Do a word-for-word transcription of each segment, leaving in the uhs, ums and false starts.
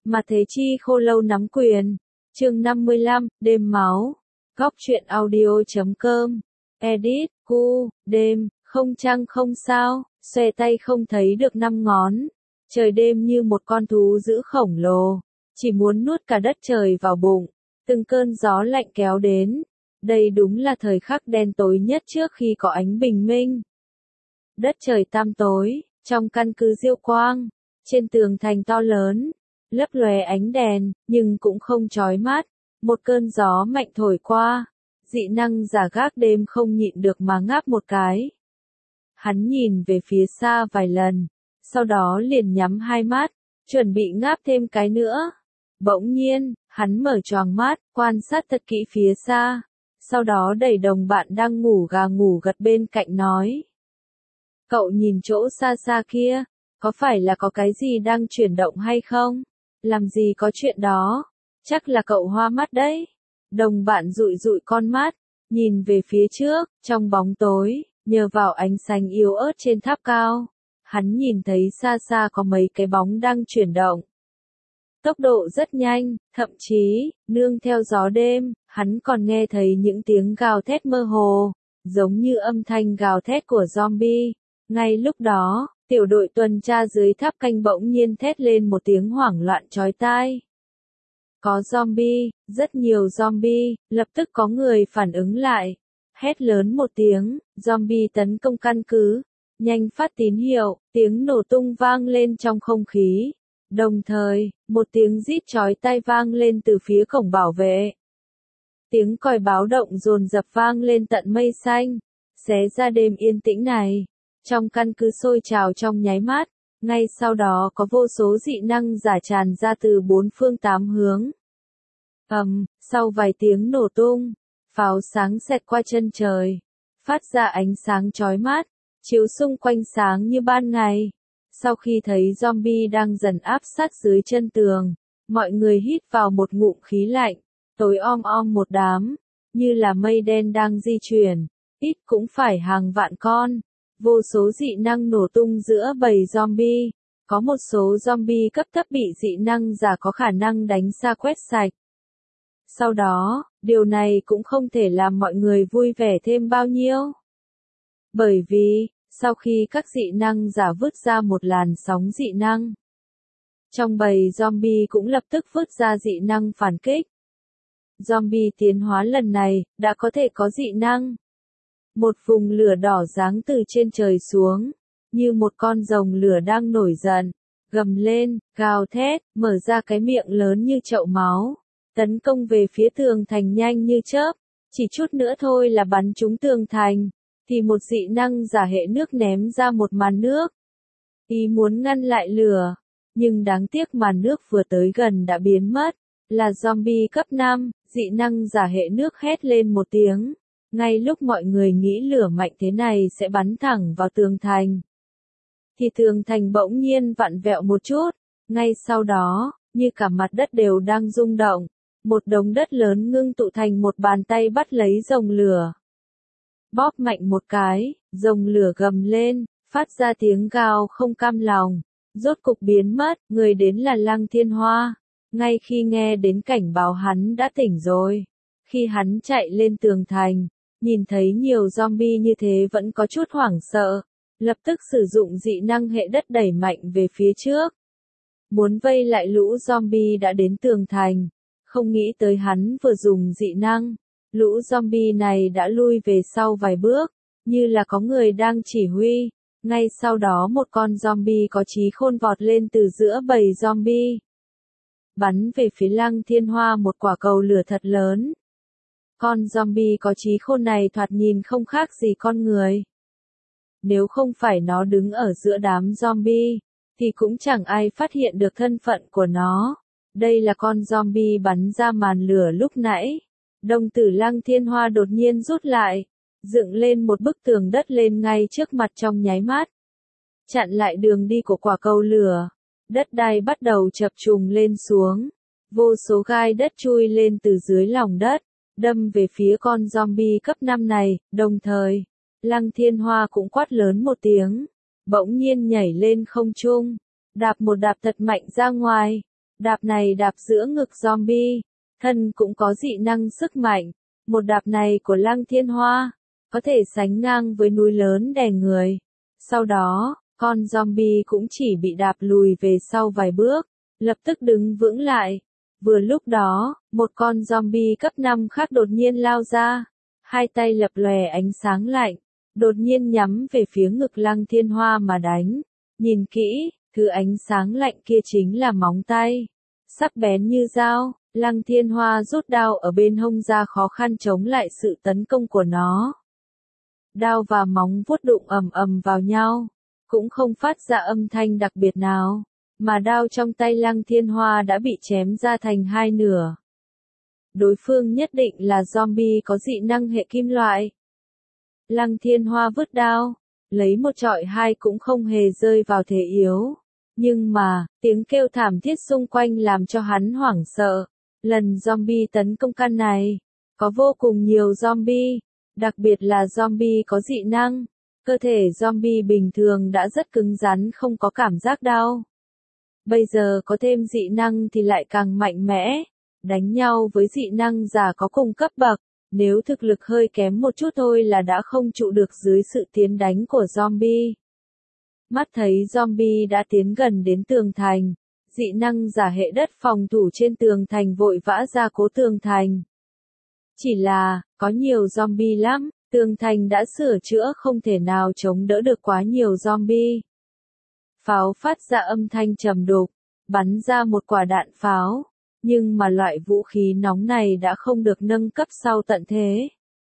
Mà Thế Chi khô lâu nắm quyền. Chương năm mươi lăm, đêm máu. Góc truyện audio chấm com. Edit, cu, đêm, không trăng không sao, xòe tay không thấy được năm ngón. Trời đêm như một con thú dữ khổng lồ, chỉ muốn nuốt cả đất trời vào bụng. Từng cơn gió lạnh kéo đến. Đây đúng là thời khắc đen tối nhất trước khi có ánh bình minh. Đất trời tăm tối, trong căn cứ Diêu Quang, trên tường thành to lớn, lấp lóe ánh đèn, nhưng cũng không chói mắt. Một cơn gió mạnh thổi qua, dị năng giả gác đêm không nhịn được mà ngáp một cái. Hắn nhìn về phía xa vài lần, sau đó liền nhắm hai mắt, chuẩn bị ngáp thêm cái nữa. Bỗng nhiên, hắn mở choàng mắt, quan sát thật kỹ phía xa, sau đó đẩy đồng bạn đang ngủ gà ngủ gật bên cạnh nói. Cậu nhìn chỗ xa xa kia, có phải là có cái gì đang chuyển động hay không? Làm gì có chuyện đó? Chắc là cậu hoa mắt đấy. Đồng bạn dụi dụi con mắt, nhìn về phía trước, trong bóng tối, nhờ vào ánh sáng yếu ớt trên tháp cao. Hắn nhìn thấy xa xa có mấy cái bóng đang chuyển động. Tốc độ rất nhanh, thậm chí, nương theo gió đêm, hắn còn nghe thấy những tiếng gào thét mơ hồ, giống như âm thanh gào thét của zombie. Ngay lúc đó, tiểu đội tuần tra dưới tháp canh bỗng nhiên thét lên một tiếng hoảng loạn chói tai. Có zombie, rất nhiều zombie, lập tức có người phản ứng lại. Hét lớn một tiếng, zombie tấn công căn cứ. Nhanh phát tín hiệu, tiếng nổ tung vang lên trong không khí. Đồng thời, một tiếng rít chói tai vang lên từ phía cổng bảo vệ. Tiếng còi báo động dồn dập vang lên tận mây xanh, xé ra đêm yên tĩnh này. Trong căn cứ sôi trào trong nháy mắt, ngay sau đó có vô số dị năng giả tràn ra từ bốn phương tám hướng. Ầm, um, sau vài tiếng nổ tung, pháo sáng xẹt qua chân trời, phát ra ánh sáng chói mắt, chiếu xung quanh sáng như ban ngày. Sau khi thấy zombie đang dần áp sát dưới chân tường, mọi người hít vào một ngụm khí lạnh, tối om om một đám, như là mây đen đang di chuyển, ít cũng phải hàng vạn con. Vô số dị năng nổ tung giữa bầy zombie, có một số zombie cấp thấp bị dị năng giả có khả năng đánh xa quét sạch. Sau đó, điều này cũng không thể làm mọi người vui vẻ thêm bao nhiêu. Bởi vì, sau khi các dị năng giả vứt ra một làn sóng dị năng, trong bầy zombie cũng lập tức vứt ra dị năng phản kích. Zombie tiến hóa lần này, đã có thể có dị năng. Một vùng lửa đỏ giáng từ trên trời xuống, như một con rồng lửa đang nổi giận, gầm lên, gào thét, mở ra cái miệng lớn như chậu máu, tấn công về phía tường thành nhanh như chớp. Chỉ chút nữa thôi là bắn trúng tường thành, thì một dị năng giả hệ nước ném ra một màn nước. Ý muốn ngăn lại lửa, nhưng đáng tiếc màn nước vừa tới gần đã biến mất. Là zombie cấp năm, dị năng giả hệ nước hét lên một tiếng. Ngay lúc mọi người nghĩ lửa mạnh thế này sẽ bắn thẳng vào tường thành, thì tường thành bỗng nhiên vặn vẹo một chút. Ngay sau đó, như cả mặt đất đều đang rung động, một đống đất lớn ngưng tụ thành một bàn tay bắt lấy rồng lửa. Bóp mạnh một cái, rồng lửa gầm lên, phát ra tiếng gào không cam lòng, rốt cục biến mất. Người đến là Lăng Thiên Hoa. Ngay khi nghe đến cảnh báo hắn đã tỉnh rồi. Khi hắn chạy lên tường thành, nhìn thấy nhiều zombie như thế vẫn có chút hoảng sợ, lập tức sử dụng dị năng hệ đất đẩy mạnh về phía trước. Muốn vây lại lũ zombie đã đến tường thành, không nghĩ tới hắn vừa dùng dị năng, lũ zombie này đã lui về sau vài bước, như là có người đang chỉ huy. Ngay sau đó một con zombie có trí khôn vọt lên từ giữa bầy zombie, bắn về phía Lăng Thiên Hoa một quả cầu lửa thật lớn. Con zombie có trí khôn này thoạt nhìn không khác gì con người. Nếu không phải nó đứng ở giữa đám zombie, thì cũng chẳng ai phát hiện được thân phận của nó. Đây là con zombie bắn ra màn lửa lúc nãy. Đồng tử Lăng Thiên Hoa đột nhiên rút lại, dựng lên một bức tường đất lên ngay trước mặt trong nháy mắt, chặn lại đường đi của quả cầu lửa. Đất đai bắt đầu chập trùng lên xuống, vô số gai đất chui lên từ dưới lòng đất, đâm về phía con zombie cấp năm này. Đồng thời, Lăng Thiên Hoa cũng quát lớn một tiếng, bỗng nhiên nhảy lên không trung, đạp một đạp thật mạnh ra ngoài. Đạp này đạp giữa ngực zombie, thân cũng có dị năng sức mạnh. Một đạp này của Lăng Thiên Hoa, có thể sánh ngang với núi lớn đè người. Sau đó, con zombie cũng chỉ bị đạp lùi về sau vài bước, lập tức đứng vững lại. Vừa lúc đó, một con zombie cấp năm khác đột nhiên lao ra, hai tay lập lòe ánh sáng lạnh, đột nhiên nhắm về phía ngực Lăng Thiên Hoa mà đánh. Nhìn kỹ, thứ ánh sáng lạnh kia chính là móng tay, sắc bén như dao. Lăng Thiên Hoa rút đao ở bên hông ra khó khăn chống lại sự tấn công của nó. Đao và móng vuốt đụng ầm ầm vào nhau, cũng không phát ra âm thanh đặc biệt nào, mà đao trong tay Lăng Thiên Hoa đã bị chém ra thành hai nửa. Đối phương nhất định là zombie có dị năng hệ kim loại. Lăng Thiên Hoa vứt đao, lấy một trọi hai cũng không hề rơi vào thế yếu. Nhưng mà, tiếng kêu thảm thiết xung quanh làm cho hắn hoảng sợ. Lần zombie tấn công căn này, có vô cùng nhiều zombie, đặc biệt là zombie có dị năng. Cơ thể zombie bình thường đã rất cứng rắn không có cảm giác đau. Bây giờ có thêm dị năng thì lại càng mạnh mẽ. Đánh nhau với dị năng giả có cùng cấp bậc, nếu thực lực hơi kém một chút thôi là đã không trụ được dưới sự tiến đánh của zombie. Mắt thấy zombie đã tiến gần đến tường thành, dị năng giả hệ đất phòng thủ trên tường thành vội vã ra cố tường thành. Chỉ là, có nhiều zombie lắm, tường thành đã sửa chữa không thể nào chống đỡ được quá nhiều zombie. Pháo phát ra âm thanh trầm đục, bắn ra một quả đạn pháo, nhưng mà loại vũ khí nóng này đã không được nâng cấp sau tận thế.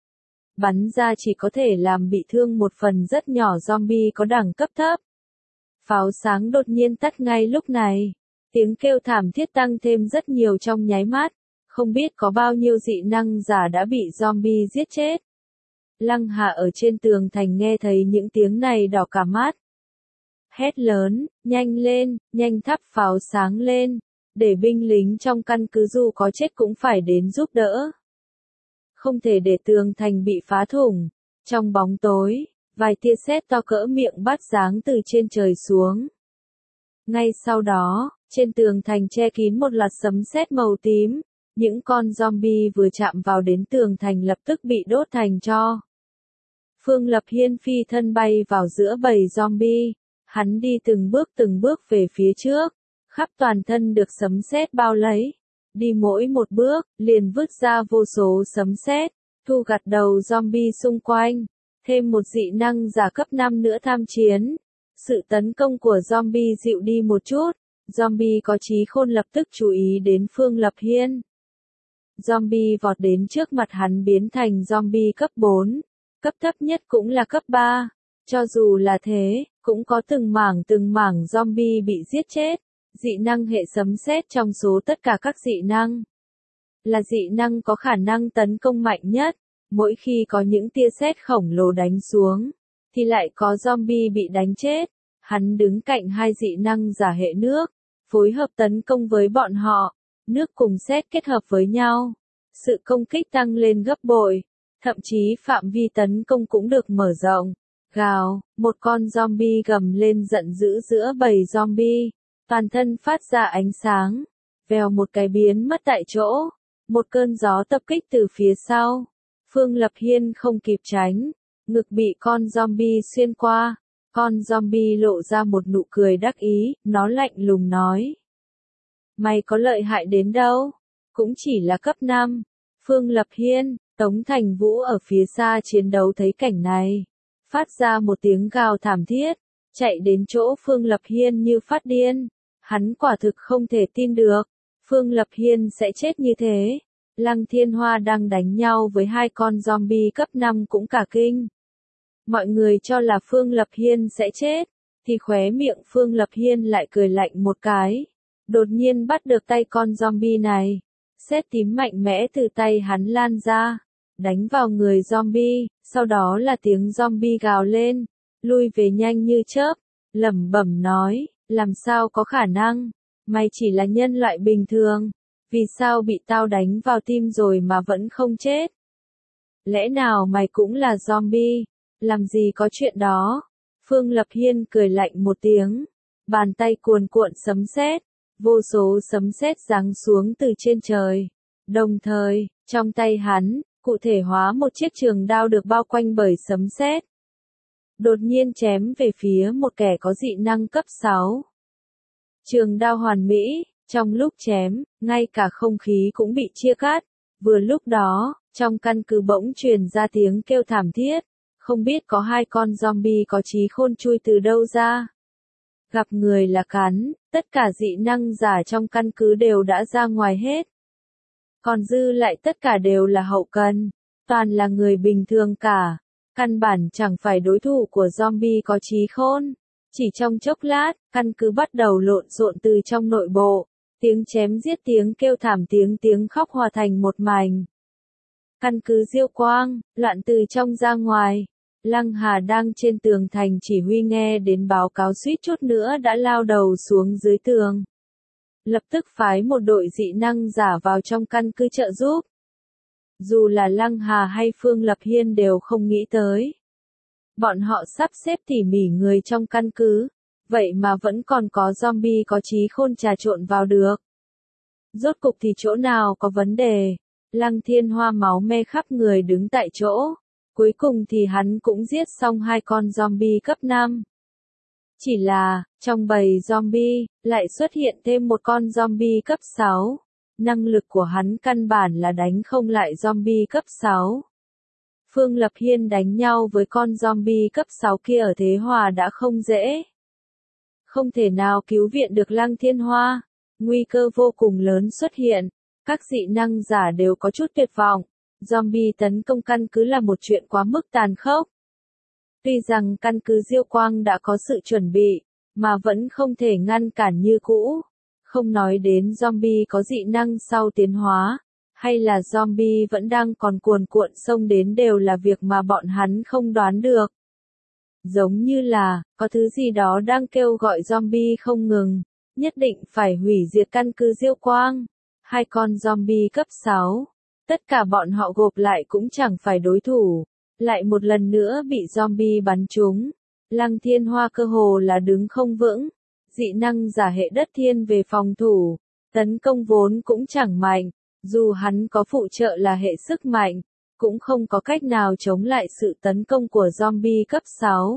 Bắn ra chỉ có thể làm bị thương một phần rất nhỏ zombie có đẳng cấp thấp. Pháo sáng đột nhiên tắt ngay lúc này. Tiếng kêu thảm thiết tăng thêm rất nhiều trong nháy mắt, không biết có bao nhiêu dị năng giả đã bị zombie giết chết. Lăng Hạ ở trên tường thành nghe thấy những tiếng này đỏ cả mắt. Hét lớn, nhanh lên, nhanh thắp pháo sáng lên, để binh lính trong căn cứ dù có chết cũng phải đến giúp đỡ. Không thể để tường thành bị phá thủng. Trong bóng tối, vài tia sét to cỡ miệng bát giáng từ trên trời xuống. Ngay sau đó, trên tường thành che kín một loạt sấm sét màu tím, những con zombie vừa chạm vào đến tường thành lập tức bị đốt thành tro. Phương Lập Hiên phi thân bay vào giữa bầy zombie, hắn đi từng bước từng bước về phía trước, khắp toàn thân được sấm sét bao lấy, đi mỗi một bước, liền vứt ra vô số sấm sét, thu gặt đầu zombie xung quanh, thêm một dị năng giả cấp năm nữa tham chiến. Sự tấn công của zombie dịu đi một chút, zombie có trí khôn lập tức chú ý đến Phương Lập Hiên. Zombie vọt đến trước mặt hắn biến thành zombie cấp bốn, cấp thấp nhất cũng là cấp ba. Cho dù là thế, cũng có từng mảng từng mảng zombie bị giết chết. Dị năng hệ sấm sét trong số tất cả các dị năng, là dị năng có khả năng tấn công mạnh nhất. Mỗi khi có những tia sét khổng lồ đánh xuống, thì lại có zombie bị đánh chết. Hắn đứng cạnh hai dị năng giả hệ nước, phối hợp tấn công với bọn họ. Nước cùng sét kết hợp với nhau, sự công kích tăng lên gấp bội, thậm chí phạm vi tấn công cũng được mở rộng. Gào, một con zombie gầm lên giận dữ giữa bầy zombie, toàn thân phát ra ánh sáng, vèo một cái biến mất tại chỗ. Một cơn gió tập kích từ phía sau, Phương Lập Hiên không kịp tránh, ngực bị con zombie xuyên qua. Con zombie lộ ra một nụ cười đắc ý, nó lạnh lùng nói: Mày có lợi hại đến đâu? Cũng chỉ là cấp năm. Phương Lập Hiên, Tống Thành Vũ ở phía xa chiến đấu thấy cảnh này, phát ra một tiếng gào thảm thiết, chạy đến chỗ Phương Lập Hiên như phát điên. Hắn quả thực không thể tin được, Phương Lập Hiên sẽ chết như thế. Lăng Thiên Hoa đang đánh nhau với hai con zombie cấp năm cũng cả kinh. Mọi người cho là Phương Lập Hiên sẽ chết, thì khóe miệng Phương Lập Hiên lại cười lạnh một cái. Đột nhiên bắt được tay con zombie này. Sét tím mạnh mẽ từ tay hắn lan ra, đánh vào người zombie, sau đó là tiếng zombie gào lên, lui về nhanh như chớp, lẩm bẩm nói, làm sao có khả năng, mày chỉ là nhân loại bình thường, vì sao bị tao đánh vào tim rồi mà vẫn không chết? Lẽ nào mày cũng là zombie? Làm gì có chuyện đó? Phương Lập Hiên cười lạnh một tiếng, bàn tay cuồn cuộn sấm sét, vô số sấm sét giáng xuống từ trên trời. Đồng thời, trong tay hắn, cụ thể hóa một chiếc trường đao được bao quanh bởi sấm sét. Đột nhiên chém về phía một kẻ có dị năng cấp sáu. Trường đao hoàn mỹ, trong lúc chém, ngay cả không khí cũng bị chia cắt. Vừa lúc đó, trong căn cứ bỗng truyền ra tiếng kêu thảm thiết, không biết có hai con zombie có trí khôn chui từ đâu ra. Gặp người là cắn, tất cả dị năng giả trong căn cứ đều đã ra ngoài hết. Còn dư lại tất cả đều là hậu cần, toàn là người bình thường cả, căn bản chẳng phải đối thủ của zombie có trí khôn. Chỉ trong chốc lát, căn cứ bắt đầu lộn xộn từ trong nội bộ, tiếng chém giết tiếng kêu thảm tiếng tiếng khóc hòa thành một mảnh. Căn cứ Diêu Quang, loạn từ trong ra ngoài. Lăng Hà đang trên tường thành chỉ huy nghe đến báo cáo suýt chút nữa đã lao đầu xuống dưới tường. Lập tức phái một đội dị năng giả vào trong căn cứ trợ giúp. Dù là Lăng Hà hay Phương Lập Hiên đều không nghĩ tới. Bọn họ sắp xếp tỉ mỉ người trong căn cứ, vậy mà vẫn còn có zombie có trí khôn trà trộn vào được. Rốt cục thì chỗ nào có vấn đề? Lăng Thiên Hoa máu me khắp người đứng tại chỗ. Cuối cùng thì hắn cũng giết xong hai con zombie cấp năm. Chỉ là, trong bầy zombie, lại xuất hiện thêm một con zombie cấp sáu. Năng lực của hắn căn bản là đánh không lại zombie cấp sáu. Phương Lập Hiên đánh nhau với con zombie cấp sáu kia ở Thế Hòa đã không dễ. Không thể nào cứu viện được Lăng Thiên Hoa. Nguy cơ vô cùng lớn xuất hiện. Các dị năng giả đều có chút tuyệt vọng. Zombie tấn công căn cứ là một chuyện quá mức tàn khốc. Tuy rằng căn cứ Diêu Quang đã có sự chuẩn bị, mà vẫn không thể ngăn cản như cũ. Không nói đến zombie có dị năng sau tiến hóa, hay là zombie vẫn đang còn cuồn cuộn xông đến đều là việc mà bọn hắn không đoán được. Giống như là, có thứ gì đó đang kêu gọi zombie không ngừng, nhất định phải hủy diệt căn cứ Diêu Quang. Hai con zombie cấp sáu. Tất cả bọn họ gộp lại cũng chẳng phải đối thủ, lại một lần nữa bị zombie bắn trúng. Lăng Thiên Hoa cơ hồ là đứng không vững, dị năng giả hệ đất thiên về phòng thủ, tấn công vốn cũng chẳng mạnh, dù hắn có phụ trợ là hệ sức mạnh, cũng không có cách nào chống lại sự tấn công của zombie cấp sáu.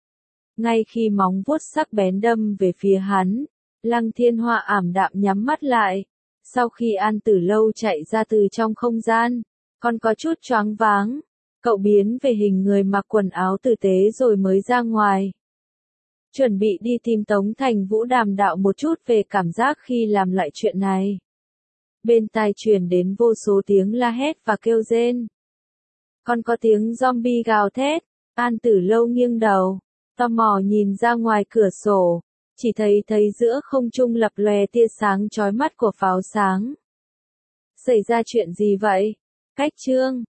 Ngay khi móng vuốt sắc bén đâm về phía hắn, Lăng Thiên Hoa ảm đạm nhắm mắt lại. Sau khi An Tử Lâu chạy ra từ trong không gian, còn có chút choáng váng, cậu biến về hình người mặc quần áo tử tế rồi mới ra ngoài. Chuẩn bị đi tìm Tống Thành Vũ đàm đạo một chút về cảm giác khi làm lại chuyện này. Bên tai truyền đến vô số tiếng la hét và kêu rên. Còn có tiếng zombie gào thét. An Tử Lâu nghiêng đầu, tò mò nhìn ra ngoài cửa sổ. Chỉ thấy thấy giữa không trung lập lòe tia sáng chói mắt của pháo sáng. Xảy ra chuyện gì vậy? Cách chương